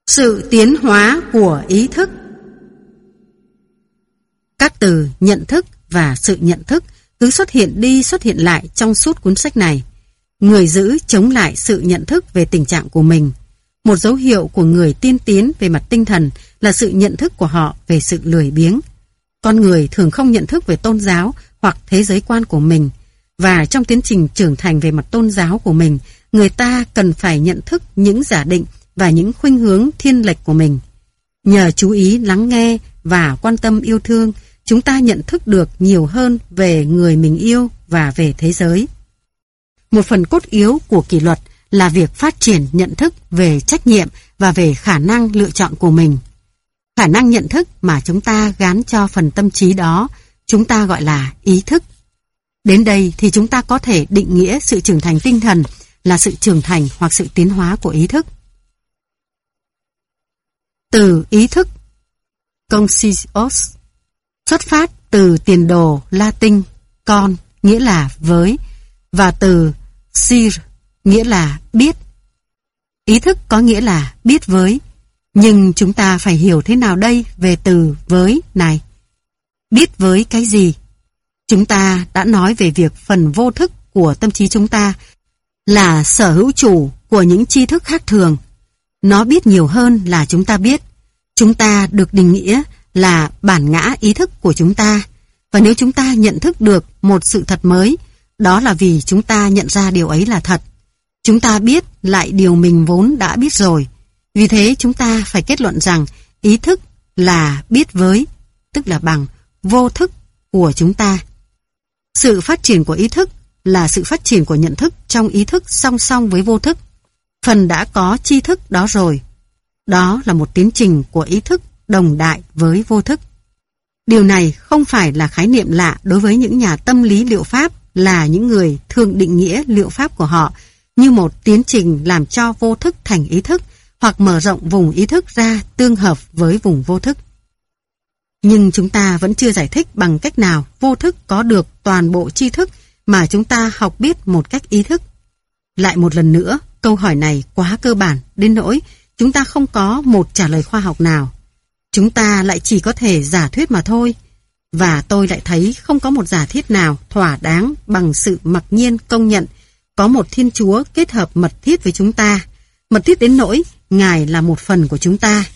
Sự tiến hóa của ý thức. Các từ nhận thức và sự nhận thức cứ xuất hiện đi xuất hiện lại trong suốt cuốn sách này. Người giữ chống lại sự nhận thức về tình trạng của mình. Một dấu hiệu của người tiên tiến về mặt tinh thần là sự nhận thức của họ về sự lười biếng. Con người thường không nhận thức về tôn giáo hoặc thế giới quan của mình, và trong tiến trình trưởng thành về mặt tôn giáo của mình, người ta cần phải nhận thức những giả định và những khuynh hướng thiên lệch của mình. Nhờ chú ý lắng nghe và quan tâm yêu thương, chúng ta nhận thức được nhiều hơn về người mình yêu và về thế giới. Một phần cốt yếu của kỷ luật là việc phát triển nhận thức về trách nhiệm và về khả năng lựa chọn của mình. Khả năng nhận thức mà chúng ta gán cho phần tâm trí đó, chúng ta gọi là ý thức. Đến đây thì chúng ta có thể định nghĩa sự trưởng thành tinh thần là sự trưởng thành hoặc sự tiến hóa của ý thức. Từ ý thức conscious xuất phát từ tiền đồ Latin con nghĩa là với và từ sir nghĩa là biết. Ý thức có nghĩa là biết với, nhưng chúng ta phải hiểu thế nào đây về từ với này? Biết với cái gì? Chúng ta đã nói về việc phần vô thức của tâm trí chúng ta là sở hữu chủ của những tri thức khác thường. Nó biết nhiều hơn là chúng ta biết. Chúng ta được định nghĩa là bản ngã ý thức của chúng ta. Và nếu chúng ta nhận thức được một sự thật mới, đó là vì chúng ta nhận ra điều ấy là thật. Chúng ta biết lại điều mình vốn đã biết rồi. Vì thế chúng ta phải kết luận rằng ý thức là biết với, tức là bằng vô thức của chúng ta. Sự phát triển của ý thức là sự phát triển của nhận thức trong ý thức song song với vô thức. Phần đã có tri thức đó rồi. Đó là một tiến trình của ý thức đồng đại với vô thức. Điều này không phải là khái niệm lạ đối với những nhà tâm lý liệu pháp, là những người thường định nghĩa liệu pháp của họ như một tiến trình làm cho vô thức thành ý thức hoặc mở rộng vùng ý thức ra tương hợp với vùng vô thức. Nhưng chúng ta vẫn chưa giải thích bằng cách nào vô thức có được toàn bộ tri thức mà chúng ta học biết một cách ý thức. Lại một lần nữa, câu hỏi này quá cơ bản đến nỗi chúng ta không có một trả lời khoa học nào. Chúng ta lại chỉ có thể giả thuyết mà thôi. Và tôi lại thấy không có một giả thiết nào thỏa đáng bằng sự mặc nhiên công nhận có một Thiên Chúa kết hợp mật thiết với chúng ta, mật thiết đến nỗi Ngài là một phần của chúng ta.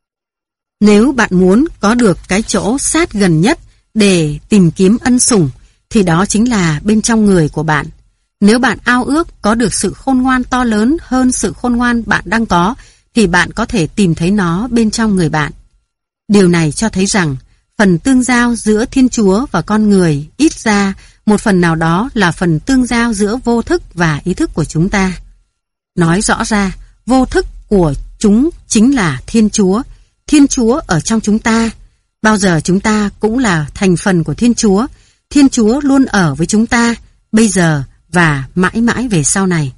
Nếu bạn muốn có được cái chỗ sát gần nhất để tìm kiếm ân sủng, thì đó chính là bên trong người của bạn. Nếu bạn ao ước có được sự khôn ngoan to lớn hơn sự khôn ngoan bạn đang có, thì bạn có thể tìm thấy nó bên trong người bạn. Điều này cho thấy rằng phần tương giao giữa Thiên Chúa và con người ít ra một phần nào đó là phần tương giao giữa vô thức và ý thức của chúng ta. Nói rõ ra, vô thức của chúng chính là Thiên Chúa. Thiên Chúa ở trong chúng ta. Bao giờ chúng ta cũng là thành phần của Thiên Chúa. Thiên Chúa luôn ở với chúng ta, bây giờ và mãi mãi về sau này.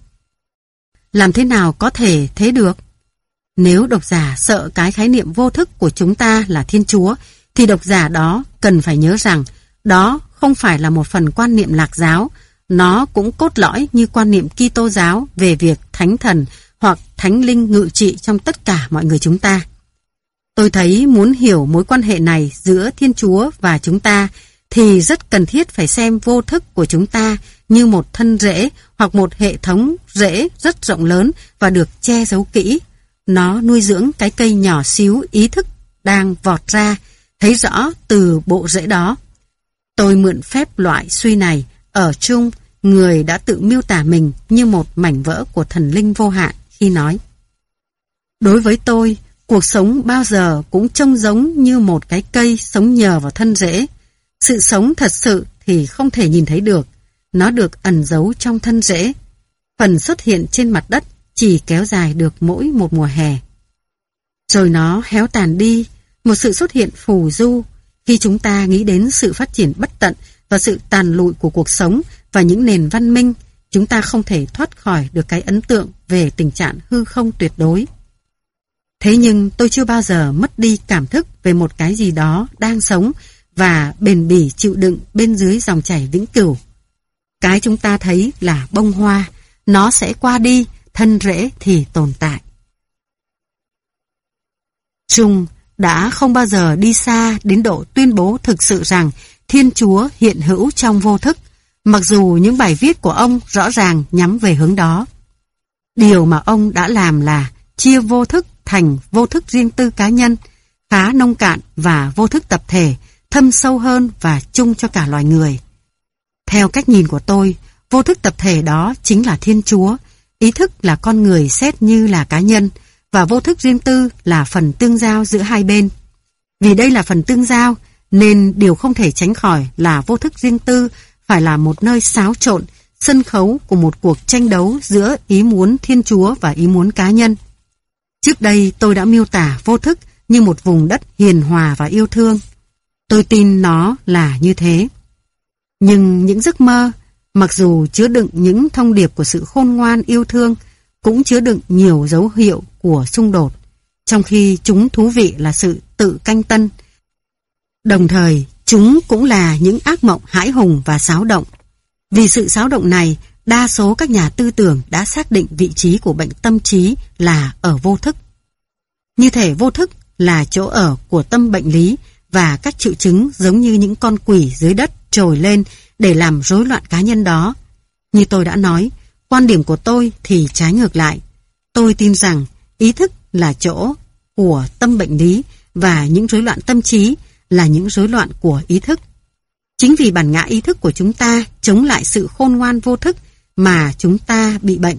Làm thế nào có thể thế được? Nếu độc giả sợ cái khái niệm vô thức của chúng ta là Thiên Chúa, thì độc giả đó cần phải nhớ rằng đó không phải là một phần quan niệm lạc giáo. Nó cũng cốt lõi như quan niệm Kitô giáo về việc thánh thần hoặc thánh linh ngự trị trong tất cả mọi người chúng ta. Tôi thấy muốn hiểu mối quan hệ này giữa Thiên Chúa và chúng ta thì rất cần thiết phải xem vô thức của chúng ta như một thân rễ hoặc một hệ thống rễ rất rộng lớn và được che giấu kỹ. Nó nuôi dưỡng cái cây nhỏ xíu ý thức đang vọt ra, thấy rõ từ bộ rễ đó. Tôi mượn phép loại suy này ở Trung, người đã tự miêu tả mình như một mảnh vỡ của thần linh vô hạn khi nói: đối với tôi, cuộc sống bao giờ cũng trông giống như một cái cây sống nhờ vào thân rễ. Sự sống thật sự thì không thể nhìn thấy được. Nó được ẩn giấu trong thân rễ. Phần xuất hiện trên mặt đất chỉ kéo dài được mỗi một mùa hè. Rồi nó héo tàn đi, một sự xuất hiện phù du. Khi chúng ta nghĩ đến sự phát triển bất tận và sự tàn lụi của cuộc sống và những nền văn minh, chúng ta không thể thoát khỏi được cái ấn tượng về tình trạng hư không tuyệt đối. Thế nhưng tôi chưa bao giờ mất đi cảm thức về một cái gì đó đang sống và bền bỉ chịu đựng bên dưới dòng chảy vĩnh cửu. Cái chúng ta thấy là bông hoa, nó sẽ qua đi, thân rễ thì tồn tại. Trung đã không bao giờ đi xa đến độ tuyên bố thực sự rằng Thiên Chúa hiện hữu trong vô thức, mặc dù những bài viết của ông rõ ràng nhắm về hướng đó. Điều mà ông đã làm là chia vô thức thành vô thức riêng tư cá nhân, khá nông cạn, và vô thức tập thể, thâm sâu hơn và chung cho cả loài người. Theo cách nhìn của tôi, vô thức tập thể đó chính là Thiên Chúa, ý thức là con người xét như là cá nhân, và vô thức riêng tư là phần tương giao giữa hai bên. Vì đây là phần tương giao, nên điều không thể tránh khỏi là vô thức riêng tư phải là một nơi xáo trộn, sân khấu của một cuộc tranh đấu giữa ý muốn Thiên Chúa và ý muốn cá nhân. Trước đây tôi đã miêu tả vô thức như một vùng đất hiền hòa và yêu thương. Tôi tin nó là như thế. Nhưng những giấc mơ, mặc dù chứa đựng những thông điệp của sự khôn ngoan yêu thương, cũng chứa đựng nhiều dấu hiệu của xung đột, trong khi chúng thú vị là sự tự canh tân. Đồng thời, chúng cũng là những ác mộng hãi hùng và xáo động. Vì sự xáo động này, đa số các nhà tư tưởng đã xác định vị trí của bệnh tâm trí là ở vô thức. Như thể vô thức là chỗ ở của tâm bệnh lý, và các triệu chứng giống như những con quỷ dưới đất trồi lên để làm rối loạn cá nhân đó. Như tôi đã nói, quan điểm của tôi thì trái ngược lại. Tôi tin rằng ý thức là chỗ của tâm bệnh lý, và những rối loạn tâm trí là những rối loạn của ý thức. Chính vì bản ngã ý thức của chúng ta chống lại sự khôn ngoan vô thức mà chúng ta bị bệnh.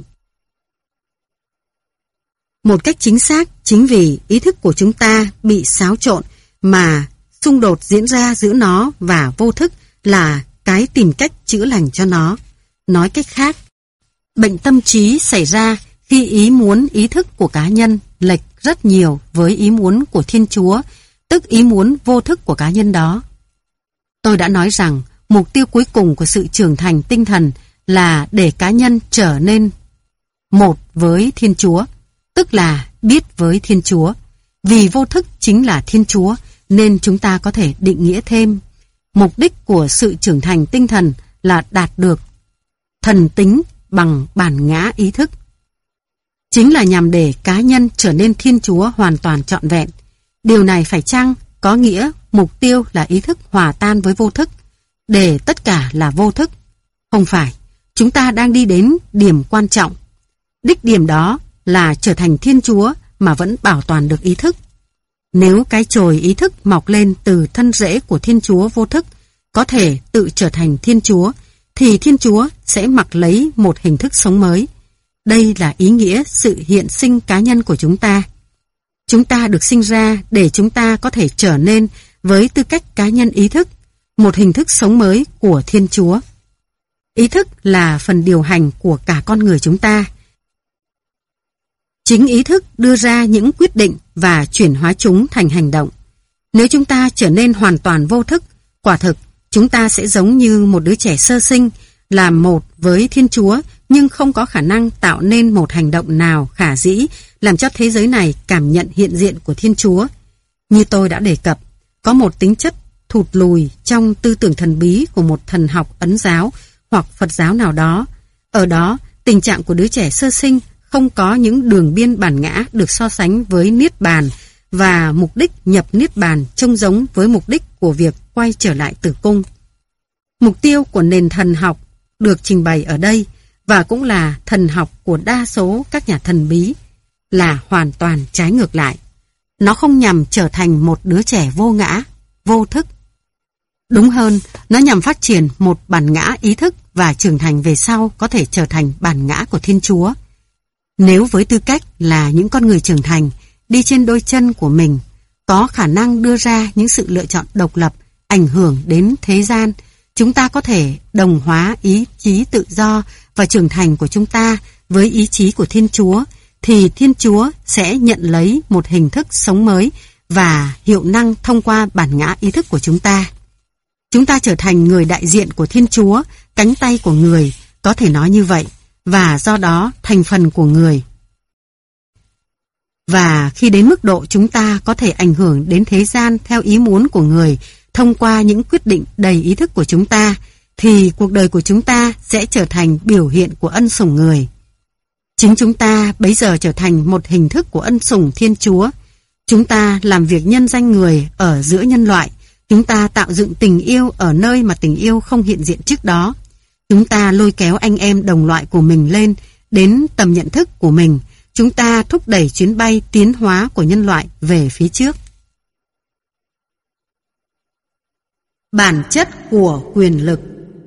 Một cách chính xác, chính vì ý thức của chúng ta bị xáo trộn mà xung đột diễn ra giữa nó và vô thức là cái tìm cách chữa lành cho nó. Nói cách khác, bệnh tâm trí xảy ra khi ý muốn ý thức của cá nhân lệch rất nhiều với ý muốn của Thiên Chúa, tức ý muốn vô thức của cá nhân đó. Tôi đã nói rằng mục tiêu cuối cùng của sự trưởng thành tinh thần là để cá nhân trở nên một với Thiên Chúa, tức là biết với Thiên Chúa. Vì vô thức chính là Thiên Chúa, nên chúng ta có thể định nghĩa thêm mục đích của sự trưởng thành tinh thần là đạt được thần tính bằng bản ngã ý thức. Chính là nhằm để cá nhân trở nên Thiên Chúa hoàn toàn trọn vẹn. Điều này phải chăng có nghĩa mục tiêu là ý thức hòa tan với vô thức, để tất cả là vô thức? Không phải. Chúng ta đang đi đến điểm quan trọng. Đích điểm đó là trở thành Thiên Chúa mà vẫn bảo toàn được ý thức. Nếu cái chồi ý thức mọc lên từ thân rễ của Thiên Chúa vô thức có thể tự trở thành Thiên Chúa, thì Thiên Chúa sẽ mặc lấy một hình thức sống mới. Đây là ý nghĩa sự hiện sinh cá nhân của chúng ta. Chúng ta được sinh ra để chúng ta có thể trở nên với tư cách cá nhân ý thức, một hình thức sống mới của Thiên Chúa. Ý thức là phần điều hành của cả con người chúng ta. Chính ý thức đưa ra những quyết định và chuyển hóa chúng thành hành động. Nếu chúng ta trở nên hoàn toàn vô thức, quả thực chúng ta sẽ giống như một đứa trẻ sơ sinh, làm một với Thiên Chúa nhưng không có khả năng tạo nên một hành động nào khả dĩ làm cho thế giới này cảm nhận hiện diện của Thiên Chúa. Như tôi đã đề cập, có một tính chất thụt lùi trong tư tưởng thần bí của một thần học Ấn giáo hoặc Phật giáo nào đó. Ở đó, tình trạng của đứa trẻ sơ sinh không có những đường biên bản ngã được so sánh với Niết Bàn, và mục đích nhập Niết Bàn trông giống với mục đích của việc quay trở lại tử cung. Mục tiêu của nền thần học được trình bày ở đây, và cũng là thần học của đa số các nhà thần bí, là hoàn toàn trái ngược lại. Nó không nhằm trở thành một đứa trẻ vô ngã, vô thức. Đúng hơn, nó nhằm phát triển một bản ngã ý thức và trưởng thành về sau có thể trở thành bản ngã của Thiên Chúa. Nếu với tư cách là những con người trưởng thành, đi trên đôi chân của mình, có khả năng đưa ra những sự lựa chọn độc lập, ảnh hưởng đến thế gian, chúng ta có thể đồng hóa ý chí tự do và trưởng thành của chúng ta với ý chí của Thiên Chúa, thì Thiên Chúa sẽ nhận lấy một hình thức sống mới và hiệu năng thông qua bản ngã ý thức của chúng ta. Chúng ta trở thành người đại diện của Thiên Chúa, cánh tay của người, có thể nói như vậy, và do đó thành phần của người. Và khi đến mức độ chúng ta có thể ảnh hưởng đến thế gian theo ý muốn của người thông qua những quyết định đầy ý thức của chúng ta, thì cuộc đời của chúng ta sẽ trở thành biểu hiện của ân sủng người. Chính chúng ta bấy giờ trở thành một hình thức của ân sủng Thiên Chúa. Chúng ta làm việc nhân danh người ở giữa nhân loại. Chúng ta tạo dựng tình yêu ở nơi mà tình yêu không hiện diện trước đó. Chúng ta lôi kéo anh em đồng loại của mình lên đến tầm nhận thức của mình. Chúng ta thúc đẩy chuyến bay tiến hóa của nhân loại về phía trước. Bản chất của quyền lực.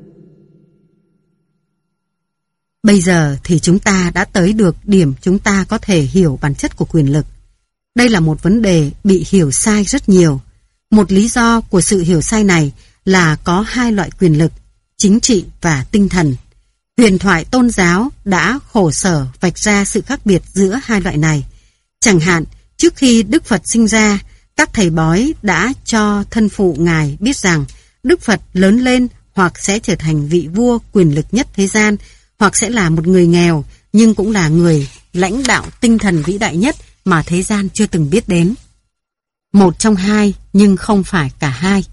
Bây giờ thì chúng ta đã tới được điểm chúng ta có thể hiểu bản chất của quyền lực. Đây là một vấn đề bị hiểu sai rất nhiều. Một lý do của sự hiểu sai này là có hai loại quyền lực, chính trị và tinh thần. Huyền thoại tôn giáo đã khổ sở vạch ra sự khác biệt giữa hai loại này. Chẳng hạn, trước khi Đức Phật sinh ra, các thầy bói đã cho thân phụ Ngài biết rằng Đức Phật lớn lên hoặc sẽ trở thành vị vua quyền lực nhất thế gian, hoặc sẽ là một người nghèo nhưng cũng là người lãnh đạo tinh thần vĩ đại nhất mà thế gian chưa từng biết đến. Một trong hai nhưng không phải cả hai.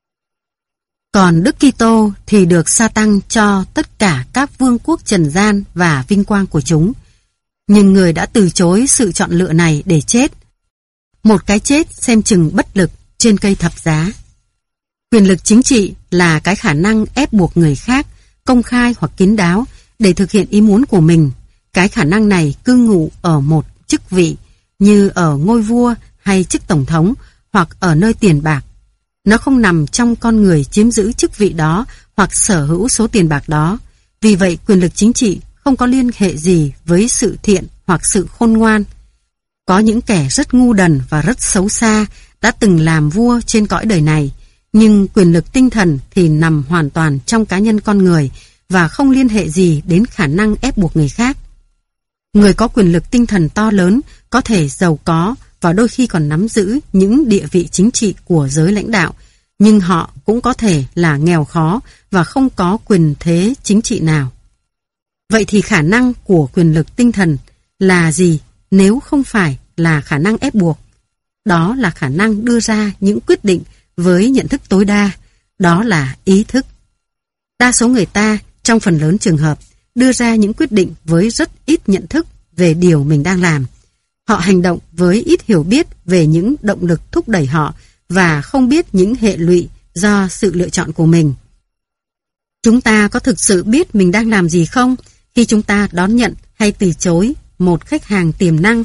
Còn Đức Kitô thì được sa tăng cho tất cả các vương quốc trần gian và vinh quang của chúng. Nhưng người đã từ chối sự chọn lựa này để chết. Một cái chết xem chừng bất lực trên cây thập giá. Quyền lực chính trị là cái khả năng ép buộc người khác, công khai hoặc kín đáo, để thực hiện ý muốn của mình. Cái khả năng này cư ngụ ở một chức vị, như ở ngôi vua hay chức tổng thống, hoặc ở nơi tiền bạc. Nó không nằm trong con người chiếm giữ chức vị đó hoặc sở hữu số tiền bạc đó. Vì vậy, quyền lực chính trị không có liên hệ gì với sự thiện hoặc sự khôn ngoan. Có những kẻ rất ngu đần và rất xấu xa đã từng làm vua trên cõi đời này, nhưng quyền lực tinh thần thì nằm hoàn toàn trong cá nhân con người và không liên hệ gì đến khả năng ép buộc người khác. Người có quyền lực tinh thần to lớn có thể giàu có và đôi khi còn nắm giữ những địa vị chính trị của giới lãnh đạo, nhưng họ cũng có thể là nghèo khó và không có quyền thế chính trị nào. Vậy thì khả năng của quyền lực tinh thần là gì nếu không phải là khả năng ép buộc? Đó là khả năng đưa ra những quyết định với nhận thức tối đa, đó là ý thức. Đa số người ta, trong phần lớn trường hợp, đưa ra những quyết định với rất ít nhận thức về điều mình đang làm. Họ hành động với ít hiểu biết về những động lực thúc đẩy họ và không biết những hệ lụy do sự lựa chọn của mình. Chúng ta có thực sự biết mình đang làm gì không khi chúng ta đón nhận hay từ chối một khách hàng tiềm năng?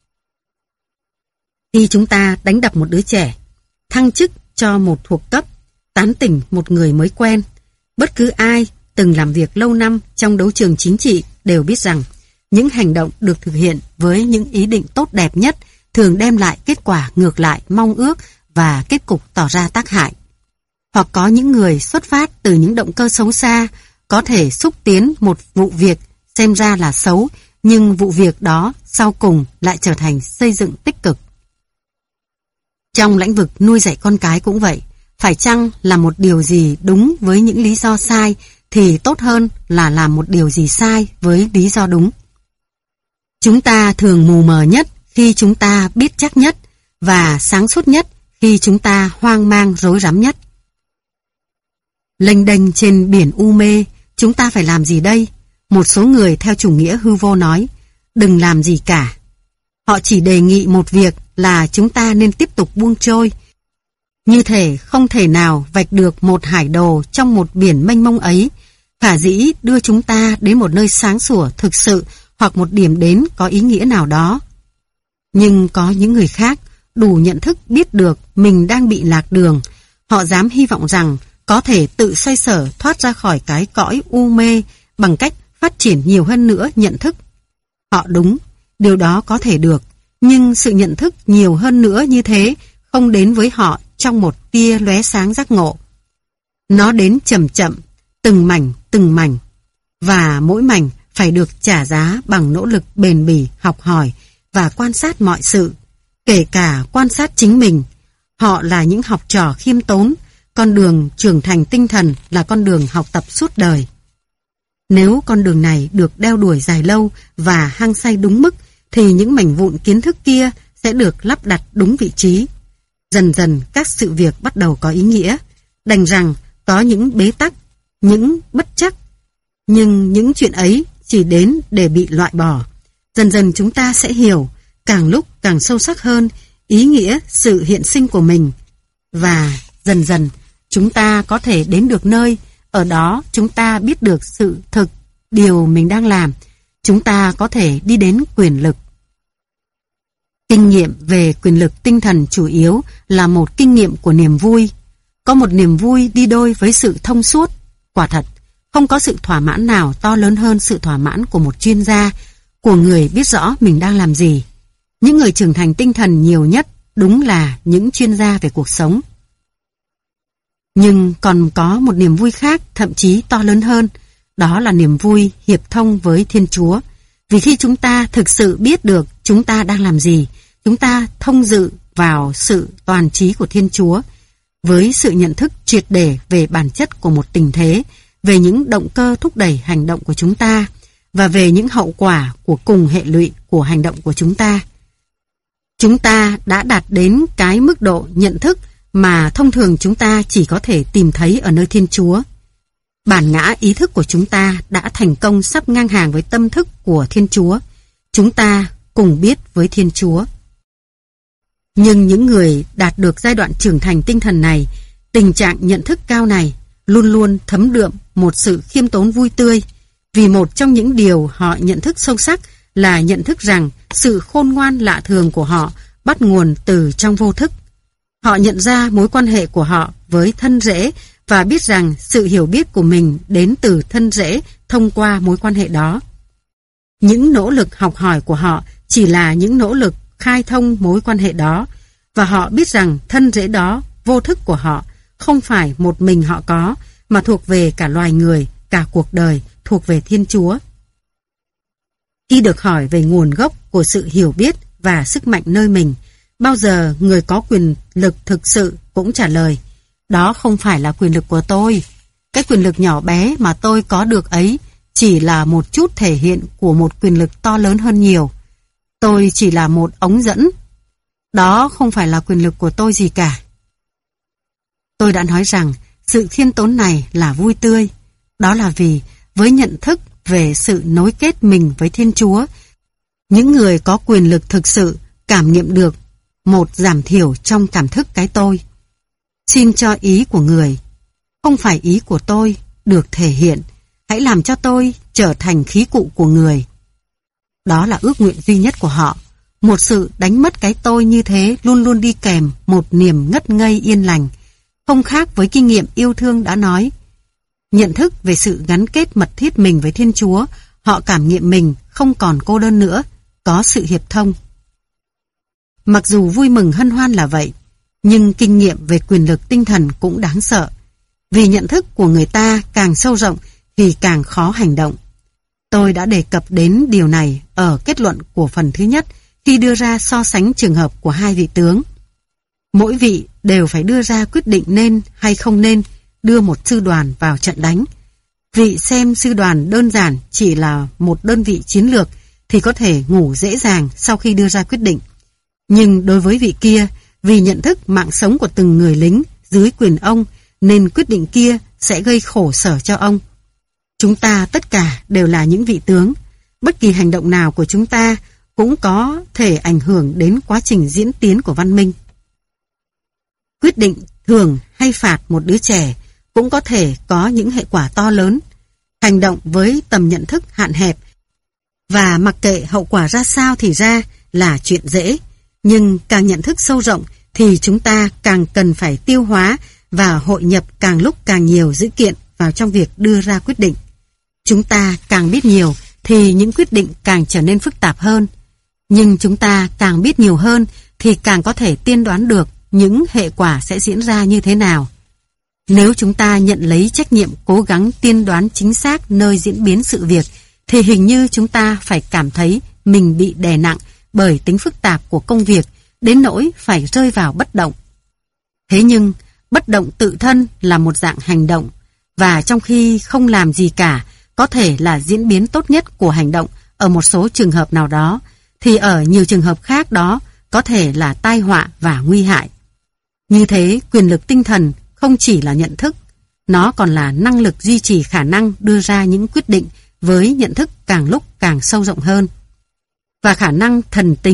Khi chúng ta đánh đập một đứa trẻ, thăng chức cho một thuộc cấp, tán tỉnh một người mới quen, bất cứ ai từng làm việc lâu năm trong đấu trường chính trị đều biết rằng những hành động được thực hiện với những ý định tốt đẹp nhất thường đem lại kết quả ngược lại mong ước và kết cục tỏ ra tác hại. Hoặc có những người xuất phát từ những động cơ xấu xa có thể xúc tiến một vụ việc xem ra là xấu, nhưng vụ việc đó sau cùng lại trở thành xây dựng tích cực. Trong lĩnh vực nuôi dạy con cái cũng vậy. Phải chăng là một điều gì đúng với những lý do sai thì tốt hơn là làm một điều gì sai với lý do đúng. Chúng ta thường mù mờ nhất khi chúng ta biết chắc nhất và sáng suốt nhất khi chúng ta hoang mang rối rắm nhất. Lênh đênh trên biển u mê, chúng ta phải làm gì đây? Một số người theo chủ nghĩa hư vô nói, đừng làm gì cả. Họ chỉ đề nghị một việc là chúng ta nên tiếp tục buông trôi. Như thể không thể nào vạch được một hải đồ trong một biển mênh mông ấy, khả dĩ đưa chúng ta đến một nơi sáng sủa thực sự hoặc một điểm đến có ý nghĩa nào đó. Nhưng có những người khác đủ nhận thức biết được mình đang bị lạc đường. Họ dám hy vọng rằng có thể tự xoay sở thoát ra khỏi cái cõi u mê bằng cách phát triển nhiều hơn nữa nhận thức. Họ đúng, điều đó có thể được, nhưng sự nhận thức nhiều hơn nữa như thế không đến với họ trong một tia lóe sáng giác ngộ. Nó đến chậm chậm, từng mảnh, và mỗi mảnh phải được trả giá bằng nỗ lực bền bỉ học hỏi và quan sát mọi sự, kể cả quan sát chính mình. Họ là những học trò khiêm tốn, con đường trưởng thành tinh thần là con đường học tập suốt đời. Nếu con đường này được đeo đuổi dài lâu và hăng say đúng mức, thì những mảnh vụn kiến thức kia sẽ được lắp đặt đúng vị trí. Dần dần các sự việc bắt đầu có ý nghĩa, đành rằng có những bế tắc, những bất chắc, nhưng những chuyện ấy chỉ đến để bị loại bỏ. Dần dần chúng ta sẽ hiểu, càng lúc càng sâu sắc hơn, ý nghĩa sự hiện sinh của mình. Và dần dần chúng ta có thể đến được nơi, ở đó chúng ta biết được sự thực, điều mình đang làm. Chúng ta có thể đi đến quyền lực. Kinh nghiệm về quyền lực tinh thần chủ yếu là một kinh nghiệm của niềm vui. Có một niềm vui đi đôi với sự thông suốt. Quả thật, không có sự thỏa mãn nào to lớn hơn sự thỏa mãn của một chuyên gia, của người biết rõ mình đang làm gì. Những người trưởng thành tinh thần nhiều nhất đúng là những chuyên gia về cuộc sống. Nhưng còn có một niềm vui khác, thậm chí to lớn hơn, đó là niềm vui hiệp thông với Thiên Chúa. Vì khi chúng ta thực sự biết được chúng ta đang làm gì, chúng ta thông dự vào sự toàn trí của Thiên Chúa, với sự nhận thức triệt để về bản chất của một tình thế, về những động cơ thúc đẩy hành động của chúng ta, và về những hậu quả của cùng hệ lụy của hành động của chúng ta. Chúng ta đã đạt đến cái mức độ nhận thức mà thông thường chúng ta chỉ có thể tìm thấy ở nơi Thiên Chúa. Bản ngã ý thức của chúng ta đã thành công sắp ngang hàng với tâm thức của Thiên Chúa. Chúng ta cùng biết với Thiên Chúa. Nhưng những người đạt được giai đoạn trưởng thành tinh thần này, tình trạng nhận thức cao này, luôn luôn thấm đượm một sự khiêm tốn vui tươi, vì một trong những điều họ nhận thức sâu sắc là nhận thức rằng sự khôn ngoan lạ thường của họ bắt nguồn từ trong vô thức. Họ nhận ra mối quan hệ của họ với thân rễ và biết rằng sự hiểu biết của mình đến từ thân rễ thông qua mối quan hệ đó. Những nỗ lực học hỏi của họ chỉ là những nỗ lực khai thông mối quan hệ đó, và họ biết rằng thân rễ đó, vô thức của họ, không phải một mình họ có, mà thuộc về cả loài người, cả cuộc đời, thuộc về Thiên Chúa. Khi được hỏi về nguồn gốc của sự hiểu biết và sức mạnh nơi mình, bao giờ người có quyền lực thực sự cũng trả lời, đó không phải là quyền lực của tôi. Cái quyền lực nhỏ bé mà tôi có được ấy chỉ là một chút thể hiện của một quyền lực to lớn hơn nhiều. Tôi chỉ là một ống dẫn. Đó không phải là quyền lực của tôi gì cả. Tôi đã nói rằng sự khiêm tốn này là vui tươi. Đó là vì với nhận thức về sự nối kết mình với Thiên Chúa, những người có quyền lực thực sự cảm nghiệm được một giảm thiểu trong cảm thức cái tôi. Xin cho ý của người, không phải ý của tôi, được thể hiện. Hãy làm cho tôi trở thành khí cụ của người. Đó là ước nguyện duy nhất của họ. Một sự đánh mất cái tôi như thế luôn luôn đi kèm một niềm ngất ngây yên lành, không khác với kinh nghiệm yêu thương đã nói. Nhận thức về sự gắn kết mật thiết mình với Thiên Chúa, họ cảm nghiệm mình không còn cô đơn nữa, có sự hiệp thông. Mặc dù vui mừng hân hoan là vậy, nhưng kinh nghiệm về quyền lực tinh thần cũng đáng sợ. Vì nhận thức của người ta càng sâu rộng thì càng khó hành động. Tôi đã đề cập đến điều này ở kết luận của phần thứ nhất khi đưa ra so sánh trường hợp của hai vị tướng. Mỗi vị đều phải đưa ra quyết định nên hay không nên đưa một sư đoàn vào trận đánh. Vị xem sư đoàn đơn giản chỉ là một đơn vị chiến lược thì có thể ngủ dễ dàng sau khi đưa ra quyết định. Nhưng đối với vị kia, vì nhận thức mạng sống của từng người lính dưới quyền ông, nên quyết định kia sẽ gây khổ sở cho ông. Chúng ta tất cả đều là những vị tướng. Bất kỳ hành động nào của chúng ta cũng có thể ảnh hưởng đến quá trình diễn tiến của văn minh. Quyết định thường hay phạt một đứa trẻ cũng có thể có những hệ quả to lớn. Hành động với tầm nhận thức hạn hẹp và mặc kệ hậu quả ra sao thì ra là chuyện dễ. Nhưng càng nhận thức sâu rộng thì chúng ta càng cần phải tiêu hóa và hội nhập càng lúc càng nhiều dữ kiện vào trong việc đưa ra quyết định. Chúng ta càng biết nhiều thì những quyết định càng trở nên phức tạp hơn. Nhưng chúng ta càng biết nhiều hơn thì càng có thể tiên đoán được những hệ quả sẽ diễn ra như thế nào. Nếu chúng ta nhận lấy trách nhiệm cố gắng tiên đoán chính xác nơi diễn biến sự việc, thì hình như chúng ta phải cảm thấy mình bị đè nặng bởi tính phức tạp của công việc, đến nỗi phải rơi vào bất động. Thế nhưng, bất động tự thân là một dạng hành động, và trong khi không làm gì cả, có thể là diễn biến tốt nhất của hành động ở một số trường hợp nào đó, thì ở nhiều trường hợp khác đó có thể là tai họa và nguy hại. Như thế, quyền lực tinh thần không chỉ là nhận thức, nó còn là năng lực duy trì khả năng đưa ra những quyết định với nhận thức càng lúc càng sâu rộng hơn. Và khả năng thần tính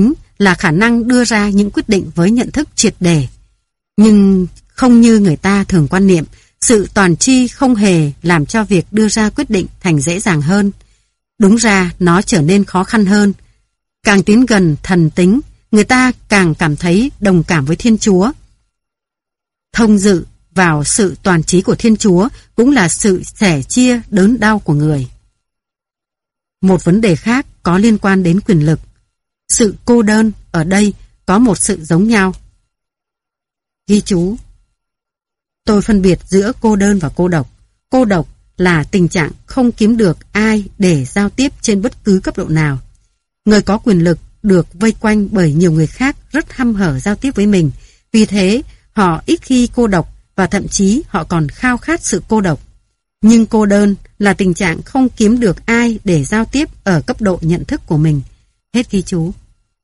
là khả năng đưa ra những quyết định với nhận thức triệt để. Nhưng không như người ta thường quan niệm, sự toàn tri không hề làm cho việc đưa ra quyết định thành dễ dàng hơn. Đúng ra nó trở nên khó khăn hơn. Càng tiến gần thần tính, người ta càng cảm thấy đồng cảm với Thiên Chúa. Thông dự vào sự toàn trí của Thiên Chúa cũng là sự sẻ chia đớn đau của người. Một vấn đề khác có liên quan đến quyền lực. Sự cô đơn ở đây có một sự giống nhau. Ghi chú: tôi phân biệt giữa cô đơn và cô độc. Cô độc là tình trạng không kiếm được ai để giao tiếp trên bất cứ cấp độ nào. Người có quyền lực được vây quanh bởi nhiều người khác rất hăm hở giao tiếp với mình. Vì thế, họ ít khi cô độc và thậm chí họ còn khao khát sự cô độc. Nhưng cô đơn là tình trạng không kiếm được ai để giao tiếp ở cấp độ nhận thức của mình. Hết ghi chú.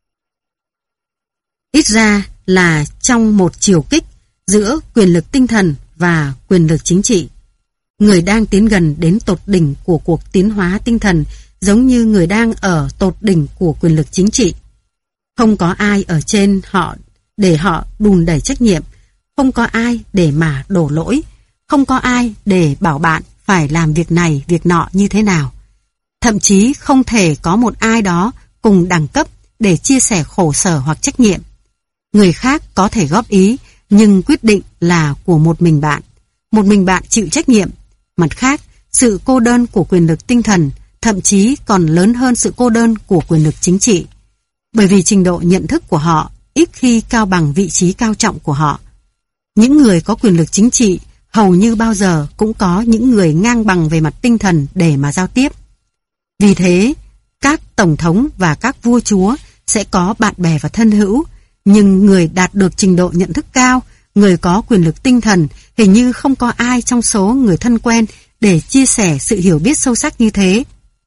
Ít ra là trong một chiều kích giữa quyền lực tinh thần và quyền lực chính trị. Người đang tiến gần đến tột đỉnh của cuộc tiến hóa tinh thần giống như người đang ở tột đỉnh của quyền lực chính trị. Không có ai ở trên họ để họ đùn đẩy trách nhiệm, không có ai để mà đổ lỗi, không có ai để bảo bạn phải làm việc này, việc nọ như thế nào. Thậm chí không thể có một ai đó cùng đẳng cấp để chia sẻ khổ sở hoặc trách nhiệm. Người khác có thể góp ý, nhưng quyết định là của một mình bạn. Một mình bạn chịu trách nhiệm. Mặt khác, sự cô đơn của quyền lực tinh thần thậm chí còn lớn hơn sự cô đơn của quyền lực chính trị. Bởi vì trình độ nhận thức của họ ít khi cao bằng vị trí cao trọng của họ. Những người có quyền lực chính trị hầu như bao giờ cũng có những người ngang bằng về mặt tinh thần để mà giao tiếp. Vì thế, các tổng thống và các vua chúa sẽ có bạn bè và thân hữu, nhưng người đạt được trình độ nhận thức cao, người có quyền lực tinh thần, hình như không có ai trong số người thân quen để chia sẻ sự hiểu biết sâu sắc như thế.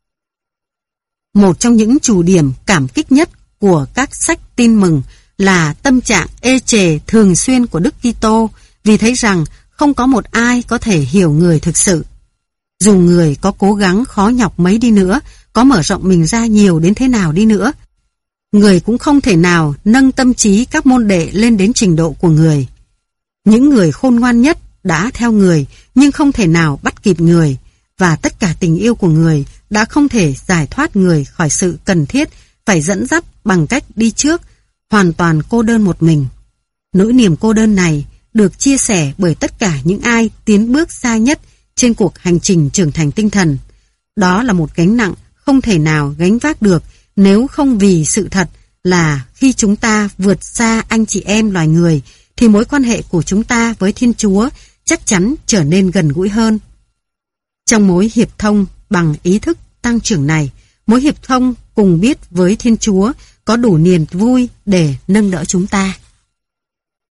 Một trong những chủ điểm cảm kích nhất của các sách tin mừng là tâm trạng ê chề thường xuyên của Đức Kitô, vì thấy rằng không có một ai có thể hiểu người thực sự. Dù người có cố gắng khó nhọc mấy đi nữa, có mở rộng mình ra nhiều đến thế nào đi nữa, người cũng không thể nào nâng tâm trí các môn đệ lên đến trình độ của người. Những người khôn ngoan nhất đã theo người, nhưng không thể nào bắt kịp người, và tất cả tình yêu của người đã không thể giải thoát người khỏi sự cần thiết phải dẫn dắt bằng cách đi trước, hoàn toàn cô đơn một mình. Nỗi niềm cô đơn này được chia sẻ bởi tất cả những ai tiến bước xa nhất trên cuộc hành trình trưởng thành tinh thần. Đó là một gánh nặng không thể nào gánh vác được nếu không vì sự thật là khi chúng ta vượt xa anh chị em loài người thì mối quan hệ của chúng ta với Thiên Chúa chắc chắn trở nên gần gũi hơn. Trong mối hiệp thông bằng ý thức tăng trưởng này, mối hiệp thông cùng biết với Thiên Chúa có đủ niềm vui để nâng đỡ chúng ta.